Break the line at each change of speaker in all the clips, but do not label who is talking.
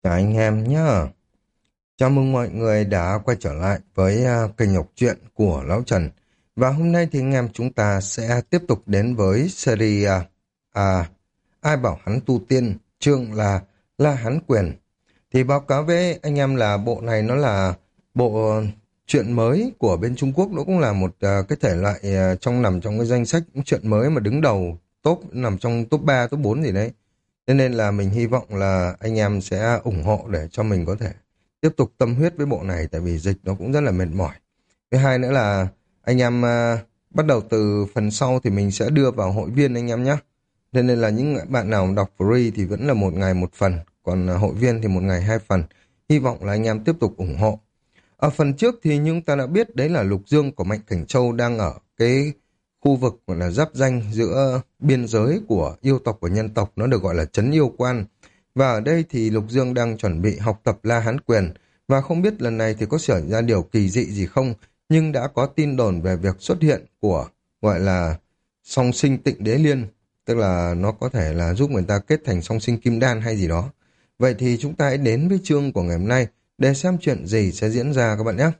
Cả anh em nhá. Chào mừng mọi người đã quay trở lại với kênh đọc truyện của Lão Trần. Và hôm nay thì anh em chúng ta sẽ tiếp tục đến với series Ai bảo hắn tu tiên, chương là La Hán Quyền. Thì báo cáo với anh em là bộ này nó là bộ truyện mới của bên Trung Quốc, nó cũng là một cái thể loại nằm trong cái danh sách truyện mới mà đứng đầu top, nằm trong top 3 top 4 gì đấy. Thế nên là mình hy vọng là anh em sẽ ủng hộ để cho mình có thể tiếp tục tâm huyết với bộ này, tại vì dịch nó cũng rất là mệt mỏi. Thứ hai nữa là anh em bắt đầu từ phần sau thì mình sẽ đưa vào hội viên anh em nhé. Thế nên là những bạn nào đọc free thì vẫn là một ngày một phần, còn hội viên thì một ngày hai phần. Hy vọng là anh em tiếp tục ủng hộ. Ở phần trước thì chúng ta đã biết đấy là Lục Dương của Mạnh Cảnh Châu đang ở cái khu vực gọi là giáp ranh giữa biên giới của yêu tộc và nhân tộc, nó được gọi là Trấn Yêu Quan. Và ở đây thì Lục Dương đang chuẩn bị học tập La Hán Quyền, và không biết lần này thì có xảy ra điều kỳ dị gì không, nhưng đã có tin đồn về việc xuất hiện của gọi là song sinh Tịnh Đế Liên, tức là nó có thể là giúp người ta kết thành song sinh Kim Đan hay gì đó. Vậy thì chúng ta hãy đến với chương của ngày hôm nay để xem chuyện gì sẽ diễn ra các bạn nhé.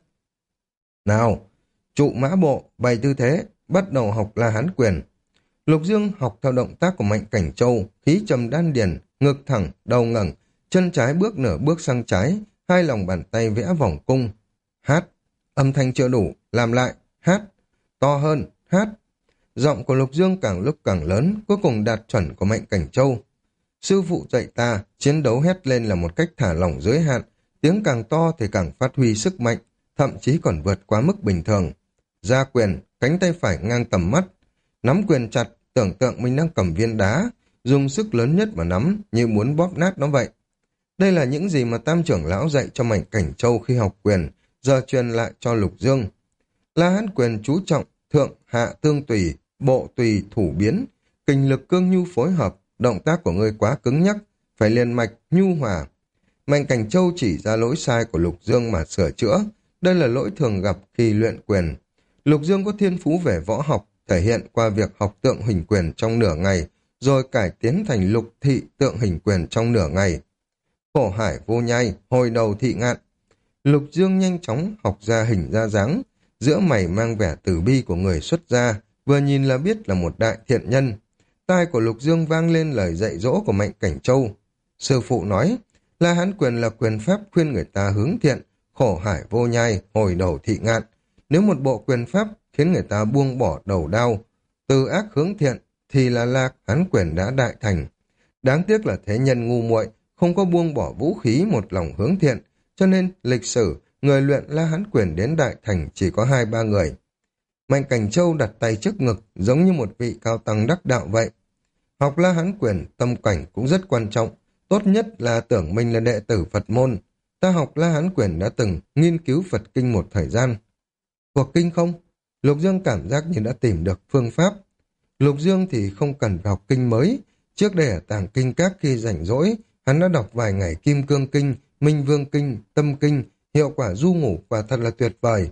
Nào, trụ mã bộ, bày tư thế, bắt đầu học La Hán Quyền. Lục Dương học theo động tác của Mạnh Cảnh Châu, khí trầm đan điền, ngực thẳng, đầu ngẩng, chân trái bước nửa bước sang trái, hai lòng bàn tay vẽ vòng cung. Hát, âm thanh chưa đủ, làm lại, hát, to hơn, hát. Giọng của Lục Dương càng lúc càng lớn, cuối cùng đạt chuẩn của Mạnh Cảnh Châu. Sư phụ dạy ta, chiến đấu hét lên là một cách thả lỏng giới hạn, tiếng càng to thì càng phát huy sức mạnh, thậm chí còn vượt quá mức bình thường. Ra quyền, cánh tay phải ngang tầm mắt, nắm quyền chặt, tưởng tượng mình đang cầm viên đá, dùng sức lớn nhất mà nắm như muốn bóp nát nó vậy. Đây là những gì mà Tam trưởng lão dạy cho Mạnh Cảnh Châu khi học quyền, giờ truyền lại cho Lục Dương. La Hán Quyền chú trọng thượng hạ tương tùy, bộ tùy thủ biến, kình lực cương nhu phối hợp, động tác của ngươi quá cứng nhắc, phải liền mạch, nhu hòa. Mạnh Cảnh Châu chỉ ra lỗi sai của Lục Dương mà sửa chữa, đây là lỗi thường gặp khi luyện quyền. Lục Dương có thiên phú về võ học, thể hiện qua việc học tượng hình quyền trong nửa ngày, rồi cải tiến thành lục thị tượng hình quyền trong nửa ngày. Khổ hải vô nhai, hồi đầu thị ngạn. Lục Dương nhanh chóng học ra hình ra dáng, giữa mày mang vẻ tử bi của người xuất gia, vừa nhìn là biết là một đại thiện nhân. Tai của Lục Dương vang lên lời dạy dỗ của Mạnh Cảnh Châu. Sư phụ nói, La Hán Quyền là quyền pháp khuyên người ta hướng thiện, khổ hải vô nhai, hồi đầu thị ngạn. Nếu một bộ quyền pháp khiến người ta buông bỏ đầu đao, từ ác hướng thiện, thì là La Hán Quyền đã đại thành. Đáng tiếc là thế nhân ngu muội, không có buông bỏ vũ khí một lòng hướng thiện, cho nên lịch sử, người luyện La Hán Quyền đến đại thành chỉ có 2-3 người. Mạnh Cảnh Châu đặt tay trước ngực, giống như một vị cao tăng đắc đạo vậy. Học La Hán Quyền, tâm cảnh cũng rất quan trọng. Tốt nhất là tưởng mình là đệ tử Phật môn. Ta học La Hán Quyền đã từng nghiên cứu Phật kinh một thời gian. Thuộc kinh không? Lục Dương cảm giác như đã tìm được phương pháp. Lục Dương thì không cần phải học kinh mới. Trước đây ở tàng kinh các khi rảnh rỗi, hắn đã đọc vài ngày Kim Cương Kinh, Minh Vương Kinh, Tâm Kinh, hiệu quả du ngủ quả thật là tuyệt vời.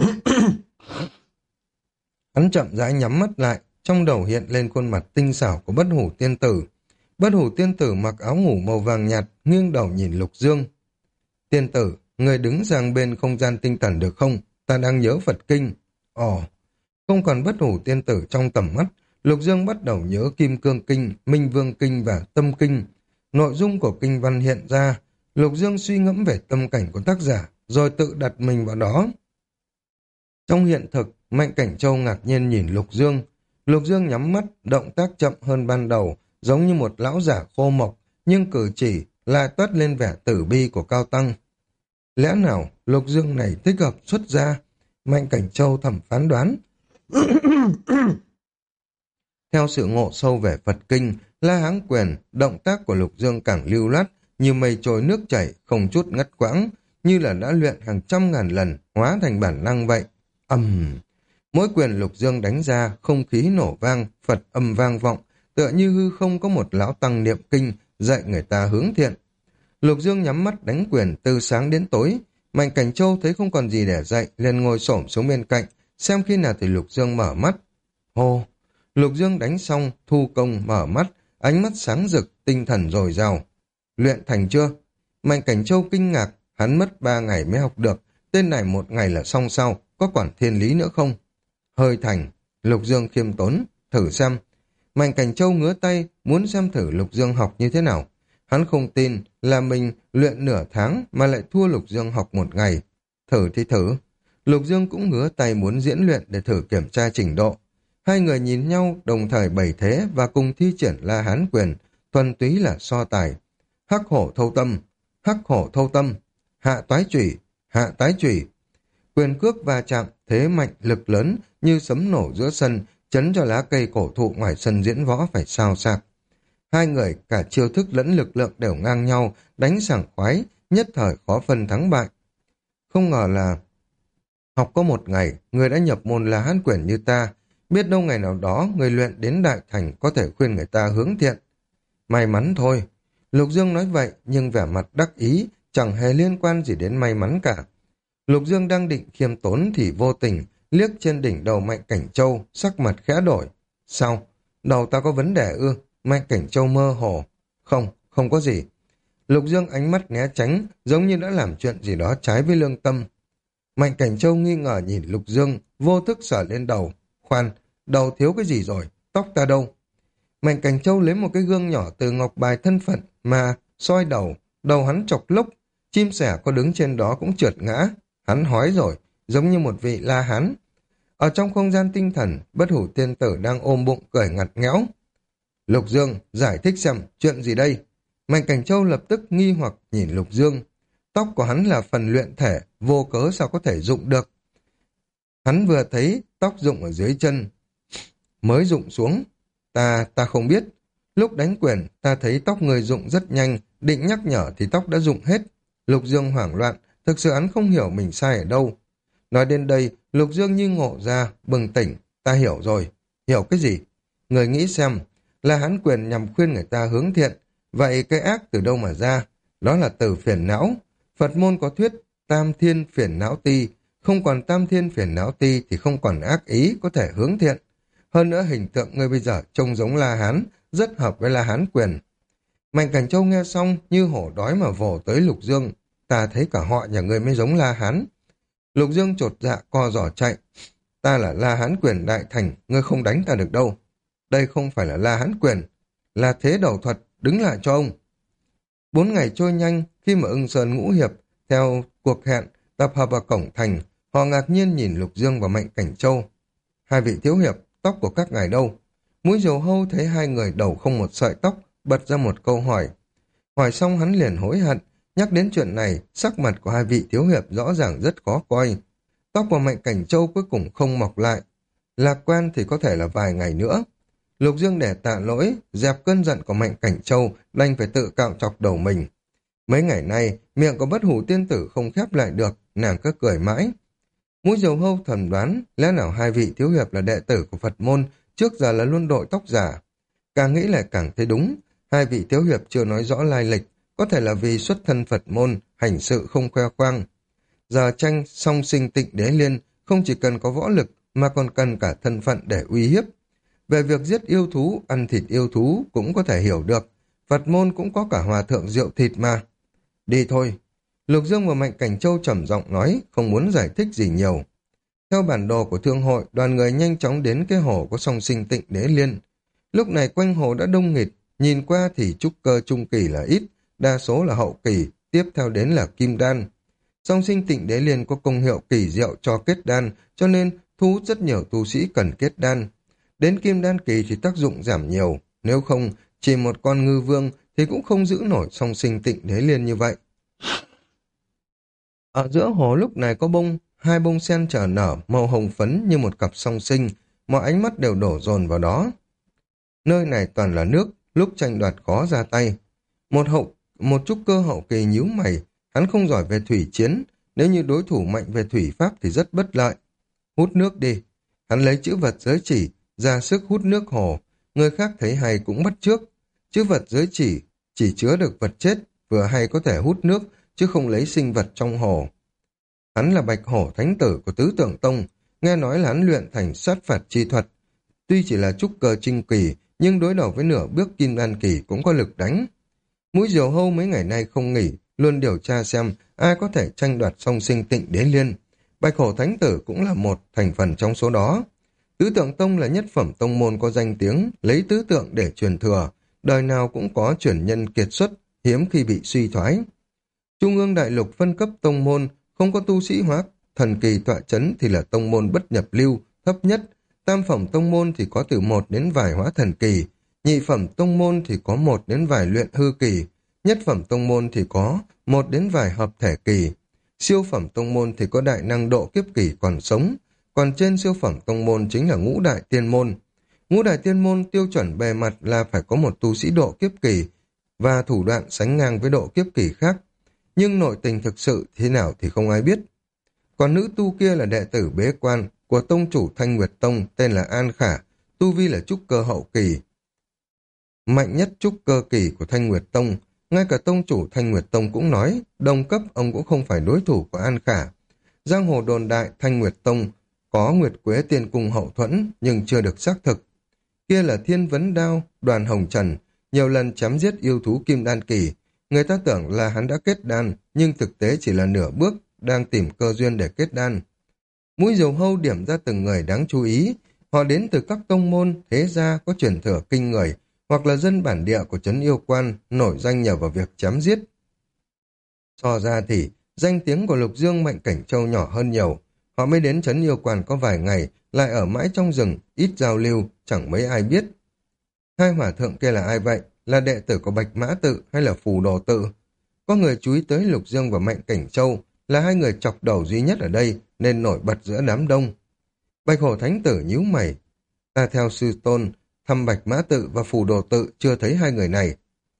Hắn chậm rãi nhắm mắt lại, trong đầu hiện lên khuôn mặt tinh xảo của Bất Hủ Tiên Tử. Bất Hủ Tiên Tử mặc áo ngủ màu vàng nhạt, nghiêng đầu nhìn Lục Dương. Tiên tử, người đứng sang bên không gian tinh thần được không? Ta đang nhớ Phật kinh. Ồ, không còn Bất Hủ Tiên Tử trong tầm mắt, Lục Dương bắt đầu nhớ Kim Cương Kinh, Minh Vương Kinh và Tâm Kinh. Nội dung của kinh văn hiện ra, Lục Dương suy ngẫm về tâm cảnh của tác giả, rồi tự đặt mình vào đó. Trong hiện thực, Mạnh Cảnh Châu ngạc nhiên nhìn Lục Dương. Lục Dương nhắm mắt, động tác chậm hơn ban đầu, giống như một lão giả khô mộc, nhưng cử chỉ lại toát lên vẻ tử bi của cao tăng. Lẽ nào Lục Dương này thích hợp xuất gia? Mạnh Cảnh Châu thầm phán đoán. Theo sự ngộ sâu về Phật kinh, La Hán Quyền, động tác của Lục Dương càng lưu loát, như mây trôi nước chảy, không chút ngắt quãng, như là đã luyện hàng trăm ngàn lần, hóa thành bản năng vậy. Mỗi quyền Lục Dương đánh ra, không khí nổ vang, Phật âm vang vọng, tựa như hư không có một lão tăng niệm kinh, dạy người ta hướng thiện. Lục Dương nhắm mắt đánh quyền từ sáng đến tối. Mạnh Cảnh Châu thấy không còn gì để dạy, liền ngồi xổm xuống bên cạnh, xem khi nào thì Lục Dương mở mắt. Hô! Lục Dương đánh xong, thu công mở mắt, ánh mắt sáng rực, tinh thần dồi dào. Luyện thành chưa? Mạnh Cảnh Châu kinh ngạc, hắn mất 3 ngày mới học được, tên này 1 ngày là xong sao, có quản thiên lý nữa không? Hơi thành, Lục Dương khiêm tốn, thử xem. Mạnh Cảnh Châu ngứa tay, muốn xem thử Lục Dương học như thế nào. Hắn không tin là mình luyện nửa tháng mà lại thua Lục Dương học 1 ngày. Thử thì thử. Lục Dương cũng ngứa tay muốn diễn luyện để thử kiểm tra trình độ. Hai người nhìn nhau đồng thời bày thế và cùng thi triển La Hán quyền, thuần túy là so tài. Hắc hổ thâu tâm, hắc hổ thâu tâm, hạ toái chủy, hạ tái chủy. Quyền cước va chạm, thế mạnh lực lớn như sấm nổ giữa sân, chấn cho lá cây cổ thụ ngoài sân diễn võ phải xao xạc. Hai người cả chiêu thức lẫn lực lượng đều ngang nhau, đánh sảng khoái, nhất thời khó phân thắng bại. Không ngờ là học có 1 ngày, người đã nhập môn La Hán quyền như ta, biết đâu ngày nào đó người luyện đến đại thành có thể khuyên người ta hướng thiện. May mắn thôi. Lục Dương nói vậy nhưng vẻ mặt đắc ý chẳng hề liên quan gì đến may mắn cả. Lục Dương đang định khiêm tốn thì vô tình liếc trên đỉnh đầu Mạnh Cảnh Châu, sắc mặt khẽ đổi. Sao? Đầu ta có vấn đề ư? Mạnh Cảnh Châu mơ hồ. Không, không có gì. Lục Dương ánh mắt né tránh, giống như đã làm chuyện gì đó trái với lương tâm. Mạnh Cảnh Châu nghi ngờ nhìn Lục Dương, vô thức sờ lên đầu. Khoan, đầu thiếu cái gì rồi? Tóc ta đâu? Mạnh Cảnh Châu lấy một cái gương nhỏ từ ngọc bài thân phận mà soi đầu, đầu hắn chọc lốc, chim sẻ có đứng trên đó cũng trượt ngã. Hắn hói rồi, giống như một vị La Hán. Ở trong không gian tinh thần, Bất Hủ Tiên Tử đang ôm bụng cười ngặt nghẽo. Lục Dương, giải thích xem, chuyện gì đây? Mạnh Cảnh Châu lập tức nghi hoặc nhìn Lục Dương. Tóc của hắn là phần luyện thể, vô cớ sao có thể dụng được. Hắn vừa thấy tóc rụng ở dưới chân, mới rụng xuống. Ta không biết. Lúc đánh quyền, ta thấy tóc người rụng rất nhanh, định nhắc nhở thì tóc đã rụng hết. Lục Dương hoảng loạn, thực sự hắn không hiểu mình sai ở đâu. Nói đến đây, Lục Dương như ngộ ra, bừng tỉnh, ta hiểu rồi. Hiểu cái gì? Người nghĩ xem, là hắn quyền nhằm khuyên người ta hướng thiện, vậy cái ác từ đâu mà ra? Đó là từ phiền não. Phật môn có thuyết tam thiên phiền não ti, không còn tam thiên phiền não ti thì không còn ác ý có thể hướng thiện. Hơn nữa hình tượng ngươi bây giờ trông giống La Hán, rất hợp với La Hán quyền. Mạnh Cảnh Châu nghe xong như hổ đói mà vồ tới Lục Dương. Ta thấy cả họ nhà ngươi mới giống La Hán. Lục Dương chột dạ co giò chạy. Ta là La Hán quyền đại thành, ngươi không đánh ta được đâu. Đây không phải là La Hán quyền, là thế đầu thuật, đứng lại cho ông. 4 ngày trôi nhanh, khi mà Ưng Sơn Ngũ Hiệp theo cuộc hẹn tập hợp vào cổng thành, họ ngạc nhiên nhìn Lục Dương và Mạnh Cảnh Châu. Hai vị thiếu hiệp, tóc của các ngài đâu? Mũi Diều Hâu thấy hai người đầu không một sợi tóc, bật ra một câu hỏi. Hỏi xong hắn liền hối hận, nhắc đến chuyện này, sắc mặt của hai vị thiếu hiệp rõ ràng rất khó coi. Tóc của Mạnh Cảnh Châu cuối cùng không mọc lại. Lạc quan thì có thể là vài ngày nữa. Lục Dương để tạ lỗi, dẹp cơn giận của Mạnh Cảnh Châu, đành phải tự cạo chọc đầu mình. Mấy ngày nay, miệng của Bất Hủ Tiên Tử không khép lại được, nàng cứ cười mãi. Mũi Diều Hâu thầm đoán, lẽ nào hai vị thiếu hiệp là đệ tử của Phật môn, trước giờ là luôn đội tóc giả. Càng nghĩ lại càng thấy đúng, hai vị thiếu hiệp chưa nói rõ lai lịch, có thể là vì xuất thân Phật môn, hành sự không khoe khoang. Giờ tranh song sinh Tịnh Đế Liên không chỉ cần có võ lực mà còn cần cả thân phận để uy hiếp. Về việc giết yêu thú, ăn thịt yêu thú cũng có thể hiểu được, Phật môn cũng có cả hòa thượng rượu thịt mà. Đi thôi. Lục Dương và Mạnh Cảnh Châu trầm giọng nói, không muốn giải thích gì nhiều. Theo bản đồ của thương hội, đoàn người nhanh chóng đến cái hồ có song sinh Tịnh Đế Liên. Lúc này quanh hồ đã đông nghịt, nhìn qua thì trúc cơ trung kỳ là ít, đa số là hậu kỳ, tiếp theo đến là kim đan. Song sinh Tịnh Đế Liên có công hiệu kỳ diệu cho kết đan, cho nên thu hút rất nhiều tu sĩ cần kết đan. Đến kim đan kỳ thì tác dụng giảm nhiều, nếu không, chỉ một con ngư vương thì cũng không giữ nổi song sinh Tịnh Đế Liên như vậy. Ở giữa hồ lúc này có hai bông sen trở nở màu hồng phấn như một cặp song sinh, mọi ánh mắt đều đổ dồn vào đó. Nơi này toàn là nước, lúc tranh đoạt khó ra tay. Một trúc cơ hậu kỳ nhíu mày, hắn không giỏi về thủy chiến, nếu như đối thủ mạnh về thủy pháp thì rất bất lợi. Hút nước đi. Hắn lấy chữ vật giới chỉ, ra sức hút nước hồ, người khác thấy hay cũng bắt chước. Chữ vật giới chỉ chứa được vật chết, vừa hay có thể hút nước, chứ không lấy sinh vật trong hồ. Hắn là Bạch Hổ Thánh Tử của Tứ Tượng Tông, nghe nói là hắn luyện thành sát phạt chi thuật. Tuy chỉ là trúc cơ trinh kỳ, nhưng đối đầu với nửa bước kim đan kỳ cũng có lực đánh. Mũi Diều Hâu mấy ngày nay không nghỉ, luôn điều tra xem ai có thể tranh đoạt song sinh Tịnh Đế Liên. Bạch Hổ Thánh Tử cũng là một thành phần trong số đó. Tứ Tượng Tông là nhất phẩm tông môn có danh tiếng, lấy tứ tượng để truyền thừa, đời nào cũng có truyền nhân kiệt xuất, hiếm khi bị suy thoái. Trung ương đại lục phân cấp tông môn, không có tu sĩ hóa thần kỳ tọa chấn thì là tông môn bất nhập lưu, thấp nhất. Tam phẩm tông môn thì có từ 1 đến vài hóa thần kỳ, nhị phẩm tông môn thì có 1 đến vài luyện hư kỳ, nhất phẩm tông môn thì có 1 đến vài hợp thể kỳ, siêu phẩm tông môn thì có đại năng độ kiếp kỳ còn sống, còn trên siêu phẩm tông môn chính là ngũ đại tiên môn. Ngũ đại tiên môn tiêu chuẩn bề mặt là phải có một tu sĩ độ kiếp kỳ và thủ đoạn sánh ngang với độ kiếp kỳ khác, nhưng nội tình thực sự thế nào thì không ai biết. Còn nữ tu kia là đệ tử bế quan của tông chủ Thanh Nguyệt Tông, tên là An Khả, tu vi là trúc cơ hậu kỳ, mạnh nhất trúc cơ kỳ của Thanh Nguyệt Tông. Ngay cả tông chủ Thanh Nguyệt Tông cũng nói, đồng cấp ông cũng không phải đối thủ của An Khả. Giang hồ đồn đại Thanh Nguyệt Tông có Nguyệt Quế Tiên Cung hậu thuẫn nhưng chưa được xác thực. Kia là Thiên Vấn Đao, Đoàn Hồng Trần, nhiều lần chém giết yêu thú kim đan kỳ. Người ta tưởng là hắn đã kết đan, nhưng thực tế chỉ là nửa bước, đang tìm cơ duyên để kết đan. Mũi diều hâu điểm ra từng người đáng chú ý. Họ đến từ các tông môn, thế gia có truyền thừa kinh người, hoặc là dân bản địa của trấn Yêu Quan, nổi danh nhờ vào việc chém giết. So ra thì, danh tiếng của Lục Dương Mạnh Cảnh Châu nhỏ hơn nhiều. Họ mới đến trấn Yêu Quan có vài ngày, lại ở mãi trong rừng, ít giao lưu, chẳng mấy ai biết. Hai hỏa thượng kia là ai vậy? Là đệ tử của Bạch Mã Tự hay là Phù Đồ Tự? Có người chú ý tới Lục Dương và Mạnh Cảnh Châu, là hai người chọc đầu duy nhất ở đây, nên nổi bật giữa đám đông. Bạch Hổ Thánh Tử nhíu mày. Ta theo sư tôn, thăm Bạch Mã Tự và Phù Đồ Tự chưa thấy hai người này.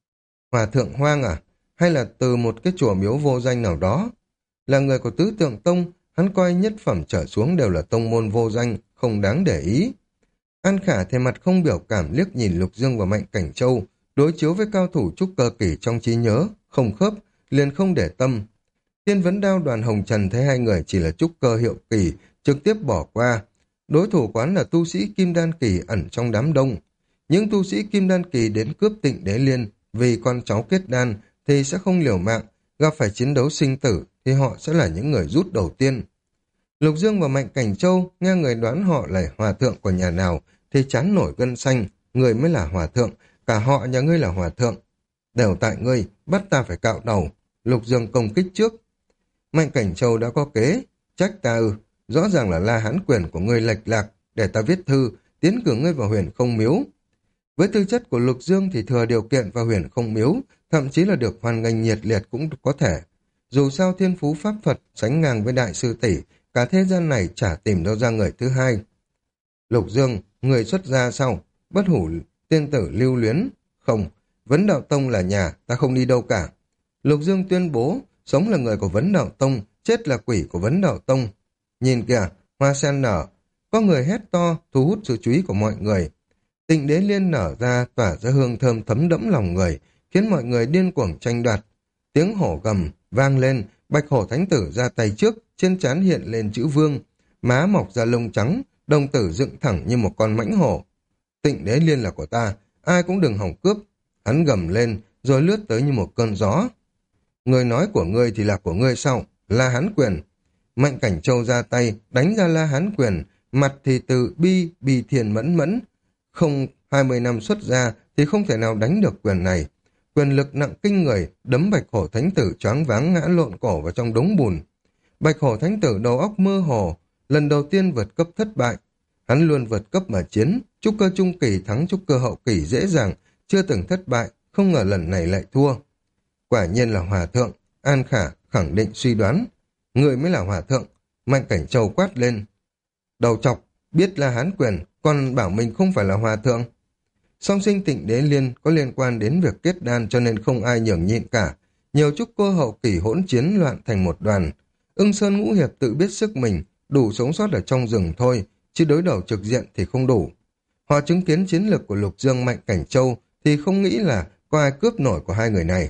Hòa thượng Hoang à? Hay là từ một cái chùa miếu vô danh nào đó? Là người của Tứ Tượng Tông, hắn coi nhất phẩm trở xuống đều là tông môn vô danh, không đáng để ý. An Khả thêm mặt không biểu cảm liếc nhìn Lục Dương và Mạnh Cảnh Châu, đối chiếu với cao thủ trúc cơ kỳ trong trí nhớ, không khớp, liền không để tâm. Thiên Vấn Đao Đoàn Hồng Trần thấy hai người chỉ là trúc cơ hiệu kỳ, trực tiếp bỏ qua. Đối thủ quán là tu sĩ Kim Đan kỳ ẩn trong đám đông. Những tu sĩ Kim Đan kỳ đến cướp Tịnh Đế Liên vì con cháu kết đan thì sẽ không liều mạng, gặp phải chiến đấu sinh tử thì họ sẽ là những người rút đầu tiên. Lục Dương và Mạnh Cảnh Châu nghe người đoán họ là hòa thượng của nhà nào thì chán nổi gân xanh, người mới là hòa thượng, cả họ nhà ngươi là hòa thượng. Đều tại ngươi, bắt ta phải cạo đầu. Lục Dương công kích trước. Mạnh Cảnh Châu đã có kế, trách ta rõ ràng là La Hán quyền của ngươi lệch lạc, để ta viết thư, tiến cử ngươi vào Huyền Không Miếu. Với tư chất của Lục Dương thì thừa điều kiện vào Huyền Không Miếu, thậm chí là được hoan nghênh nhiệt liệt cũng có thể. Dù sao thiên phú pháp thuật sánh ngang với đại sư tỷ, cả thế gian này chả tìm đâu ra người thứ hai. Lục Dương, người xuất gia sao? Bất hủ tiên tử lưu luyến? Không, Vấn Đạo Tông là nhà, ta không đi đâu cả. Lục Dương tuyên bố, sống là người của Vấn Đạo Tông, chết là quỷ của Vấn Đạo Tông. Nhìn kìa, hoa sen nở, có người hét to, thu hút sự chú ý của mọi người. Tịnh Đế Liên nở ra, tỏa ra hương thơm thấm đẫm lòng người, khiến mọi người điên cuồng tranh đoạt. Tiếng hổ gầm vang lên, Bạch Hổ Thánh Tử ra tay trước, trên trán hiện lên chữ vương, má mọc ra lông trắng, đồng tử dựng thẳng như một con mãnh hổ. Tịnh Đế Liên là của ta, ai cũng đừng hòng cướp. Hắn gầm lên, rồi lướt tới như một cơn gió. Người nói của ngươi thì là của ngươi sao? La Hán quyền. Mạnh Cảnh Châu ra tay, đánh ra La Hán quyền, mặt thì từ bi thiền mẫn mẫn. Không 20 năm xuất ra thì không thể nào đánh được quyền này. Quyền lực nặng kinh người, đấm Bạch Hổ Thánh Tử choáng váng ngã lộn cổ vào trong đống bùn. Bạch Hổ Thánh Tử đầu óc mơ hồ, lần đầu tiên vượt cấp thất bại. Hắn luôn vượt cấp mà chiến, trúc cơ trung kỳ thắng trúc cơ hậu kỳ dễ dàng, chưa từng thất bại, không ngờ lần này lại thua. Quả nhiên là hòa thượng, An Khả khẳng định suy đoán. Người mới là hòa thượng, Mạnh Cảnh Châu quát lên. Đầu chọc, biết La Hán quyền, còn bảo mình không phải là hòa thượng. Song sinh Tịnh Đế Liên có liên quan đến việc kết đan cho nên không ai nhường nhịn cả. Nhiều trúc cơ hậu kỳ hỗn chiến loạn thành một đoàn. Ưng Sơn Ngũ Hiệp tự biết sức mình, đủ sống sót ở trong rừng thôi, chứ đối đầu trực diện thì không đủ. Họ chứng kiến chiến lược của Lục Dương Mạnh Cảnh Châu thì không nghĩ là có ai cướp nổi của hai người này.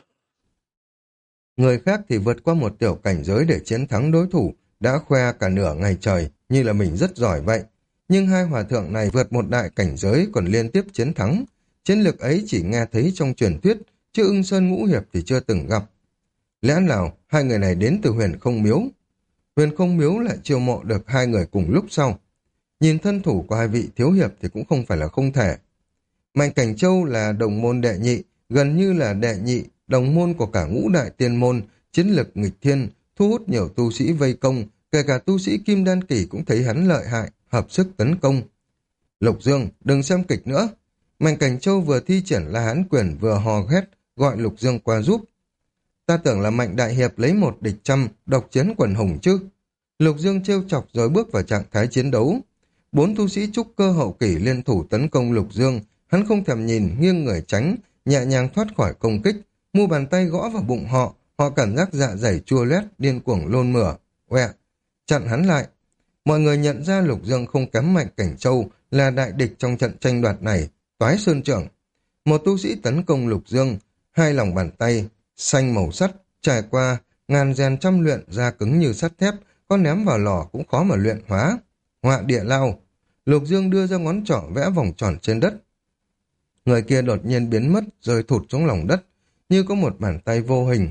Người khác thì vượt qua một tiểu cảnh giới để chiến thắng đối thủ, đã khoe cả nửa ngày trời như là mình rất giỏi vậy. Nhưng hai hòa thượng này vượt một đại cảnh giới còn liên tiếp chiến thắng. Chiến lược ấy chỉ nghe thấy trong truyền thuyết, chứ Ưng Sơn Ngũ Hiệp thì chưa từng gặp. Lẽ nào hai người này đến từ Huyền Không Miếu? Huyền Không Miếu lại chiêu mộ được hai người cùng lúc sau. Nhìn thân thủ của hai vị thiếu hiệp thì cũng không phải là không thể. Mạnh Cảnh Châu là đồng môn đệ nhị, gần như là đệ nhị, đồng môn của cả ngũ đại tiên môn, chiến lực nghịch thiên, thu hút nhiều tu sĩ vây công, kể cả tu sĩ Kim Đan Kỳ cũng thấy hắn lợi hại, hợp sức tấn công. Lục Dương, đừng xem kịch nữa. Mạnh Cảnh Châu vừa thi triển La Hán Quyền vừa hò hét, gọi Lục Dương qua giúp. Ta tưởng là Mạnh Đại Hiệp lấy một địch trăm, độc chiến quần hùng chứ. Lục Dương trêu chọc rồi bước vào trạng thái chiến đấu. Bốn tu sĩ trúc cơ hậu kỷ liên thủ tấn công Lục Dương, hắn không thèm nhìn, nghiêng người tránh, nhẹ nhàng thoát khỏi công kích, mu bàn tay gõ vào bụng họ, họ cảm giác dạ dày chua loét, điên cuồng nôn mửa. Oẹ, chặn hắn lại. Mọi người nhận ra Lục Dương không kém Mạnh Cảnh Châu, là đại địch trong trận tranh đoạt này, Toái Sơn Trưởng. Một tu sĩ tấn công Lục Dương, hai lòng bàn tay xanh màu sắt, trải qua ngàn rèn trăm luyện da cứng như sắt thép, có ném vào lò cũng khó mà luyện hóa. Họa địa lao. Lục Dương đưa ra ngón trỏ vẽ vòng tròn trên đất. Người kia đột nhiên biến mất, rơi thụt xuống lòng đất, như có một bàn tay vô hình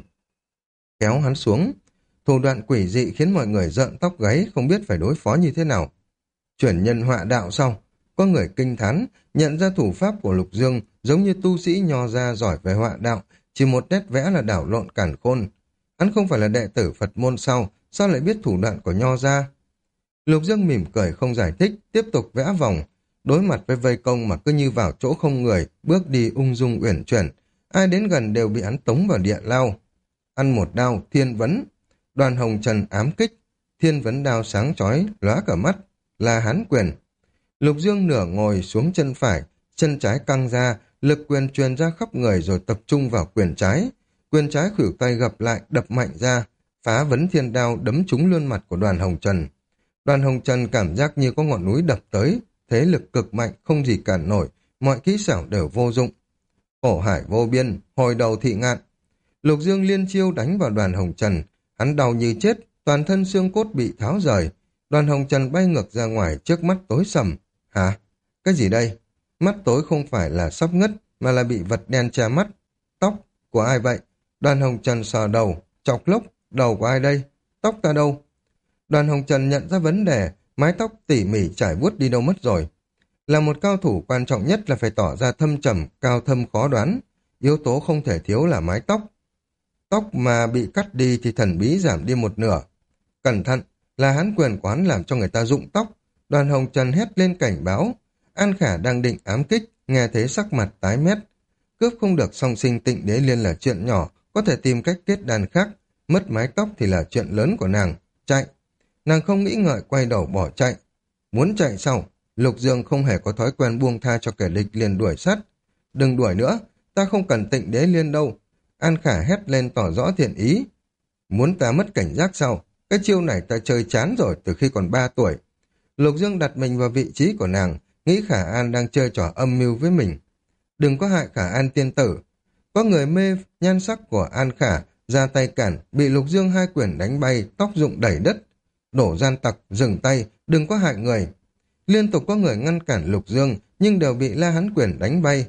kéo hắn xuống. Thủ đoạn quỷ dị khiến mọi người rợn tóc gáy, không biết phải đối phó như thế nào. Chuyển nhân họa đạo sau, có người kinh thán, nhận ra thủ pháp của Lục Dương giống như tu sĩ nho gia giỏi về họa đạo, chỉ một nét vẽ là đảo lộn càn khôn. Hắn không phải là đệ tử Phật môn sao lại biết thủ đoạn của nho gia? Lục Dương mỉm cười không giải thích, tiếp tục vẽ vòng, đối mặt với vây công mà cứ như vào chỗ không người, bước đi ung dung uyển chuyển, ai đến gần đều bị hắn tống vào địa lao. Ăn một đao, thiên vấn. Đoàn Hồng Trần ám kích, thiên vấn đao sáng chói lóa cả mắt, là Hán Quyền. Lục Dương nửa ngồi xuống chân phải, chân trái căng ra, lực quyền truyền ra khắp người rồi tập trung vào quyền trái. Quyền trái khuỷu tay gập lại, đập mạnh ra, phá vấn thiên đao đấm trúng luôn mặt của Đoàn Hồng Trần. Đoàn Hồng Trần cảm giác như có ngọn núi đập tới, thế lực cực mạnh, không gì cản nổi, mọi kỹ xảo đều vô dụng. Khổ hải vô biên, hồi đầu thị ngạn. Lục Dương liên chiêu đánh vào Đoàn Hồng Trần, hắn đau như chết, toàn thân xương cốt bị tháo rời. Đoàn Hồng Trần bay ngược ra ngoài, trước mắt tối sầm. Hả? Cái gì đây? Mắt tối không phải là sắp ngất, mà là bị vật đen che mắt. Tóc của ai vậy? Đoàn Hồng Trần sờ đầu, chọc lốc, đầu của ai đây? Tóc ta đâu? Đoàn Hồng Trần nhận ra vấn đề, mái tóc tỉ mỉ trải vuốt đi đâu mất rồi. Là một cao thủ, quan trọng nhất là phải tỏ ra thâm trầm, cao thâm khó đoán. Yếu tố không thể thiếu là mái tóc. Tóc mà bị cắt đi thì thần bí giảm đi một nửa. Cẩn thận, là Hán Quyền quán làm cho người ta rụng tóc. Đoàn Hồng Trần hét lên cảnh báo. An Khả đang định ám kích, nghe thấy sắc mặt tái mét. Cướp không được song sinh Tịnh Đế Liên là chuyện nhỏ, có thể tìm cách kết đàn khác. Mất mái tóc thì là chuyện lớn của nàng. Chạy. Nàng không nghĩ ngợi quay đầu bỏ chạy. Muốn chạy sao? Lục Dương không hề có thói quen buông tha cho kẻ địch liền đuổi sát. Đừng đuổi nữa, ta không cần Tịnh Đế Liên đâu. An Khả hét lên tỏ rõ thiện ý. Muốn ta mất cảnh giác sao? Cái chiêu này ta chơi chán rồi từ khi còn 3 tuổi. Lục Dương đặt mình vào vị trí của nàng, nghĩ Khả An đang chơi trò âm mưu với mình. Đừng có hại Khả An tiên tử. Có người mê nhan sắc của An Khả, ra tay cản, bị Lục Dương hai quyền đánh bay, tóc rụng đầy đất. Đổ gian tặc, dừng tay, đừng có hại người. Liên tục có người ngăn cản Lục Dương, nhưng đều bị La Hán Quyền đánh bay.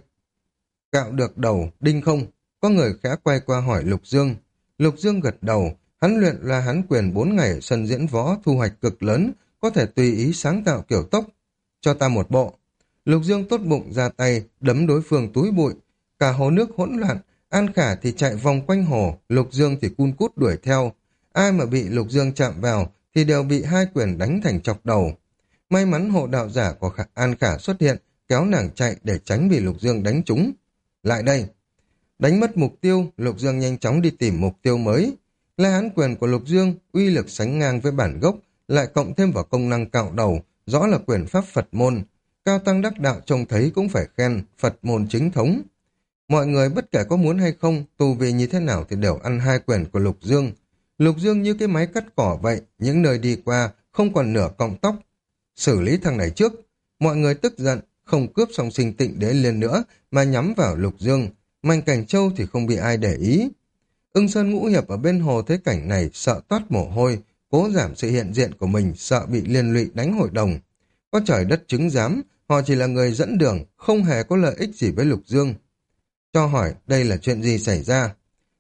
Cạo được đầu, đinh không? Có người khẽ quay qua hỏi Lục Dương. Lục Dương gật đầu, hắn luyện La Hán Quyền 4 ngày ở sân diễn võ, thu hoạch cực lớn, có thể tùy ý sáng tạo kiểu tốc. Cho ta một bộ. Lục Dương tốt bụng ra tay, đấm đối phương túi bụi. Cả hồ nước hỗn loạn, An Khả thì chạy vòng quanh hồ, Lục Dương thì cun cút đuổi theo. Ai mà bị Lục Dương chạm vào thì đều bị hai quyền đánh thành chọc đầu. May mắn hộ đạo giả của An Khả xuất hiện, kéo nàng chạy để tránh bị Lục Dương đánh trúng. Lại đây. Đánh mất mục tiêu, Lục Dương nhanh chóng đi tìm mục tiêu mới. La Hán Quyền của Lục Dương uy lực sánh ngang với bản gốc, lại cộng thêm vào công năng cạo đầu, rõ là quyền pháp Phật môn. Cao tăng đắc đạo trông thấy cũng phải khen, Phật môn chính thống. Mọi người bất kể có muốn hay không, tu vi như thế nào thì đều ăn hai quyền của Lục Dương. Lục Dương như cái máy cắt cỏ vậy, những nơi đi qua không còn nửa cọng tóc. Xử lý thằng này trước. Mọi người tức giận, không cướp song sinh Tịnh Đế Liên nữa mà nhắm vào Lục Dương. Mạnh Cảnh Châu thì không bị ai để ý. Ưng Sơn Ngũ Hiệp ở bên hồ thấy cảnh này sợ toát mồ hôi, cố giảm sự hiện diện của mình, sợ bị liên lụy đánh hội đồng. Có trời đất chứng giám, họ chỉ là người dẫn đường, không hề có lợi ích gì với Lục Dương. Cho hỏi đây là chuyện gì xảy ra?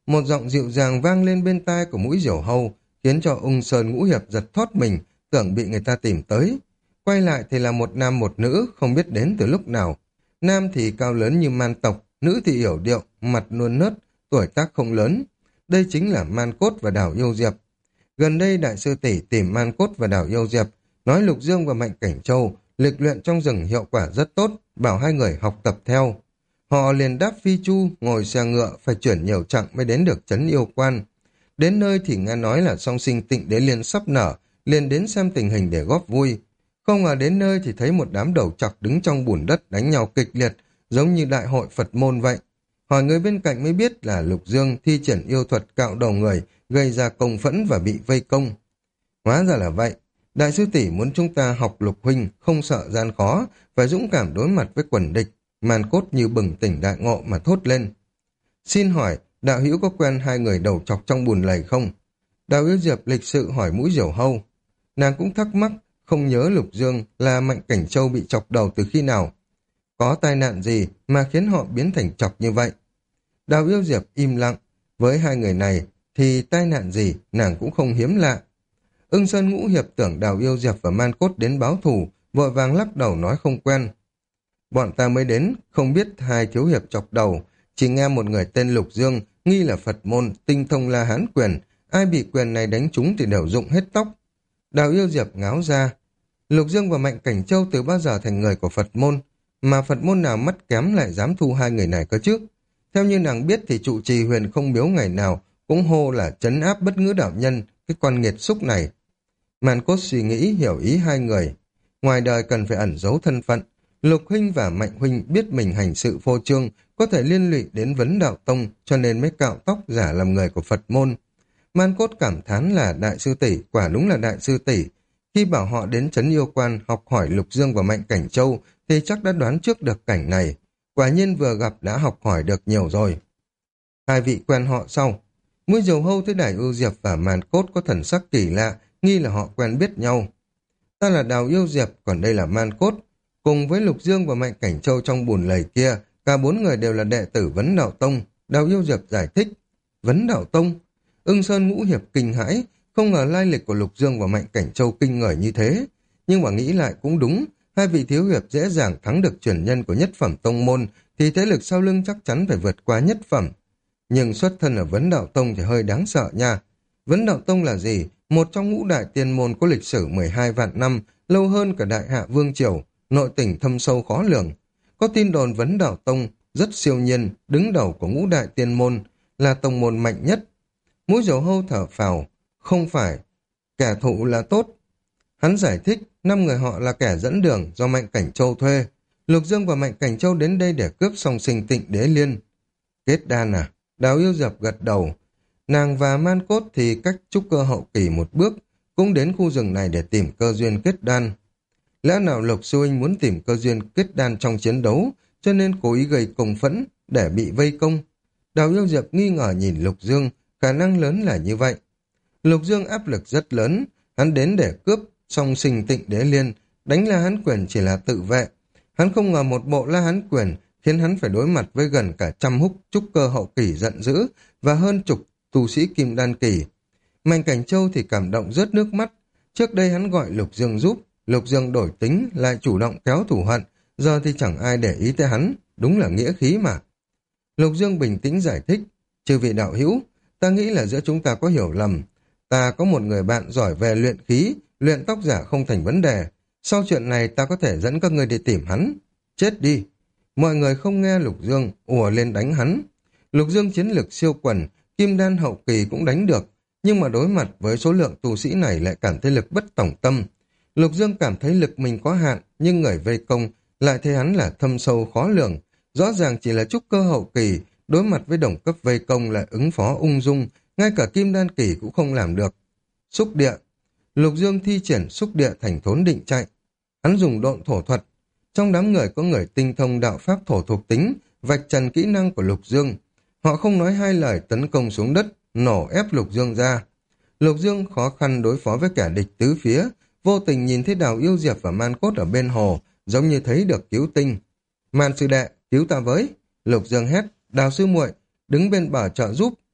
một giọng dịu dàng vang lên bên tai của mũi diều hâu, khiến cho Ung Sơn Ngũ Hiệp giật thót mình, tưởng bị người ta tìm tới. Quay lại thì là một nam một nữ, không biết đến từ lúc nào. Nam thì cao lớn như man tộc, nữ thì yểu điệu, mặt nuôn nớt, tuổi tác không lớn. Đây chính là Man Cốt và Đào Yêu Diệp. Gần đây đại sư tỷ tìm Man Cốt và Đào Yêu Diệp, nói Lục Dương và Mạnh Cảnh Châu lịch luyện trong rừng hiệu quả rất tốt, bảo hai người học tập theo. Họ liền đáp phi chu, ngồi xe ngựa, phải chuyển nhiều chặng mới đến được trấn Yêu Quan. Đến nơi thì nghe nói là song sinh Tịnh Đế Liên sắp nở, liền đến xem tình hình để góp vui. Không ngờ đến nơi thì thấy một đám đầu trọc đứng trong bùn đất đánh nhau kịch liệt, giống như đại hội Phật môn vậy. Hỏi người bên cạnh mới biết là Lục Dương thi triển yêu thuật cạo đầu người, gây ra công phẫn và bị vây công. Hóa ra là vậy. Đại sư tỷ muốn chúng ta học Lục huynh, không sợ gian khó, phải dũng cảm đối mặt với quần địch. Man Cốt như bừng tỉnh đại ngộ mà thốt lên. Xin hỏi, đạo hữu có quen hai người đầu trọc trong bùn lầy không? Đào Yêu Diệp lịch sự hỏi mũi diều hâu. Nàng cũng thắc mắc, không nhớ Lục Dương là Mạnh Cảnh Châu bị chọc đầu từ khi nào. Có tai nạn gì mà khiến họ biến thành chọc như vậy? Đào Yêu Diệp im lặng. Với hai người này thì tai nạn gì nàng cũng không hiếm lạ. Ưng Sơn Ngũ Hiệp tưởng Đào Yêu Diệp và Man Cốt đến báo thù, vội vàng lắc đầu nói không quen. Bọn ta mới đến, không biết hai thiếu hiệp chọc đầu, chỉ nghe một người tên Lục Dương, nghi là Phật môn, tinh thông La Hán quyền, ai bị quyền này đánh trúng thì đều rụng hết tóc. Đào Yêu Diệp ngáo ra, Lục Dương và Mạnh Cảnh Châu từ bao giờ thành người của Phật môn, mà Phật môn nào mắt kém lại dám thu hai người này cơ chứ? Theo như nàng biết thì trụ trì Huyền Không Miếu ngày nào cũng hô là trấn áp bất ngữ đạo nhân, cái con nghiệt xúc này. Man Cốt suy nghĩ hiểu ý hai người. Ngoài đời cần phải ẩn giấu thân phận. Lục huynh và Mạnh huynh biết mình hành sự phô trương, có thể liên lụy đến vấn đạo tông, cho nên mới cạo tóc giả làm người của Phật môn. Man Cốt cảm thán là đại sư tỷ, quả đúng là đại sư tỷ. Khi bảo họ đến trấn Yêu Quan học hỏi Lục Dương và Mạnh Cảnh Châu thì chắc đã đoán trước được cảnh này. Quả nhiên vừa gặp đã học hỏi được nhiều rồi. Hai vị quen họ sau. Mũi diều hâu thấy Đại Ưu Diệp và Man Cốt có thần sắc kỳ lạ, nghi là họ quen biết nhau. Ta là Đào Yêu Diệp, còn đây là Man Cốt. Cùng với Lục Dương và Mạnh Cảnh Châu trong bùn lầy kia, cả bốn người đều là đệ tử Vấn Đạo Tông. Đào Yêu Diệp giải thích. Vấn Đạo Tông? Ưng Sơn Ngũ Hiệp kinh hãi, không ngờ lai lịch của Lục Dương và Mạnh Cảnh Châu kinh người như thế. Nhưng mà nghĩ lại cũng đúng, hai vị thiếu hiệp dễ dàng thắng được truyền nhân của nhất phẩm tông môn, thì thế lực sau lưng chắc chắn phải vượt qua nhất phẩm. Nhưng xuất thân ở Vấn Đạo Tông thì hơi đáng sợ nha. Vấn Đạo Tông là gì? Một trong ngũ đại tiên môn có lịch sử 12 vạn năm, lâu hơn cả Đại Hạ Vương Triều, nội tình thâm sâu khó lường. Có tin đồn Vấn Đạo Tông rất siêu nhiên, đứng đầu của ngũ đại tiên môn, là tông môn mạnh nhất. Mũi diều hâu thở phào, không phải, kẻ thù là tốt. Hắn giải thích, 5 người họ là kẻ dẫn đường do Mạnh Cảnh Châu thuê. Lục Dương và Mạnh Cảnh Châu đến đây để cướp song sinh Tịnh Đế Liên. Kết đan à? Đào Yêu Diệp gật đầu. Nàng và Man Cốt thì cách trúc cơ hậu kỳ một bước, cũng đến khu rừng này để tìm cơ duyên kết đan. Lẽ nào Lục Sư Huynh muốn tìm cơ duyên kết đan trong chiến đấu, cho nên cố ý gây công phẫn để bị vây công? Đào Yêu Diệp nghi ngờ nhìn Lục Dương, khả năng lớn là như vậy. Lục Dương áp lực rất lớn, hắn đến để cướp song sinh Tịnh Đế Liên, đánh La Hán quyền chỉ là tự vệ. Hắn không ngờ một bộ La Hán quyền khiến hắn phải đối mặt với gần cả trăm húc trúc cơ hậu kỳ giận dữ và hơn chục tu sĩ kim đan kỳ. Mạnh Cảnh Châu thì cảm động rớt nước mắt. Trước đây hắn gọi Lục Dương giúp, Lục Dương đổi tính lại chủ động kéo thù hận, giờ thì chẳng ai để ý tới hắn, đúng là nghĩa khí mà. Lục Dương bình tĩnh giải thích, chư vị đạo hữu, ta nghĩ là giữa chúng ta có hiểu lầm. Ta có một người bạn giỏi về luyện khí, luyện tóc giả không thành vấn đề. Sau chuyện này ta có thể dẫn các ngươi đi tìm hắn. Chết đi. Mọi người không nghe Lục Dương, ùa lên đánh hắn. Lục Dương chiến lực siêu quần, kim đan hậu kỳ cũng đánh được, nhưng mà đối mặt với số lượng tu sĩ này lại cảm thấy lực bất tòng tâm. Lục Dương cảm thấy lực mình có hạn, nhưng người vây công lại thấy hắn là thâm sâu khó lường. Rõ ràng chỉ là trúc cơ hậu kỳ, đối mặt với đồng cấp vây công lại ứng phó ung dung, ngay cả kim đan kỳ cũng không làm được. Xúc địa. Lục Dương thi triển xúc địa thành thốn định chạy. Hắn dùng độn thổ thuật. Trong đám người có người tinh thông đạo pháp thổ thuộc tính, vạch trần kỹ năng của Lục Dương. Họ không nói hai lời tấn công xuống đất, nổ ép Lục Dương ra. Lục Dương khó khăn đối phó với kẻ địch tứ phía, vô tình nhìn thấy Đào Yêu Diệp và Man Cốt ở bên hồ, giống như thấy được cứu tinh. Man sư đệ, cứu ta với. Lục Dương hét, Đào sư muội, đứng bên bờ trợ giúp.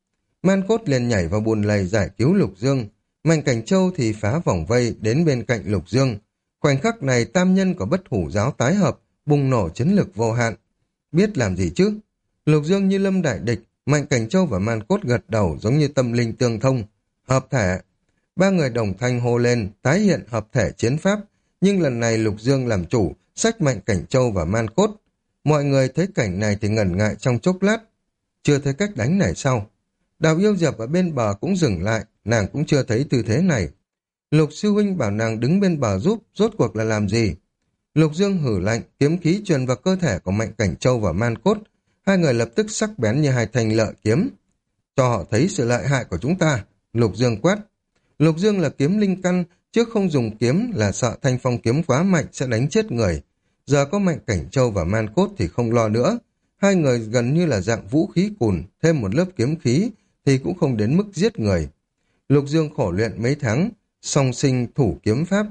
Man Cốt liền nhảy vào bùn lầy giải cứu Lục Dương. Mạnh Cảnh Châu thì phá vòng vây đến bên cạnh Lục Dương. Khoảnh khắc này tam nhân của Bất Hủ giáo tái hợp, bùng nổ chiến lực vô hạn. Biết làm gì chứ? Lục Dương như lâm đại địch, Mạnh Cảnh Châu và Man Cốt gật đầu giống như tâm linh tương thông. Hợp thể. Ba người đồng thanh hô lên, tái hiện hợp thể chiến pháp. Nhưng lần này Lục Dương làm chủ, xách Mạnh Cảnh Châu và Man Cốt. Mọi người thấy cảnh này thì ngần ngại trong chốc lát. Chưa thấy cách đánh này sao? Đào Yêu Diệp ở bên bờ cũng dừng lại, nàng cũng chưa thấy tư thế này. Lục sư huynh bảo nàng đứng bên bờ giúp, rốt cuộc là làm gì? Lục Dương hử lạnh, kiếm khí truyền vào cơ thể của Mạnh Cảnh Châu và Man Cốt. Hai người lập tức sắc bén như hai thanh lợi kiếm. Cho họ thấy sự lợi hại của chúng ta. Lục Dương quát. Lục Dương là kiếm linh căn, trước không dùng kiếm là sợ thanh phong kiếm quá mạnh sẽ đánh chết người. Giờ có Mạnh Cảnh Châu và Man Cốt thì không lo nữa. Hai người gần như là dạng vũ khí cùn, thêm một lớp kiếm khí thì cũng không đến mức giết người. Lục Dương khổ luyện mấy tháng, song sinh thủ kiếm pháp.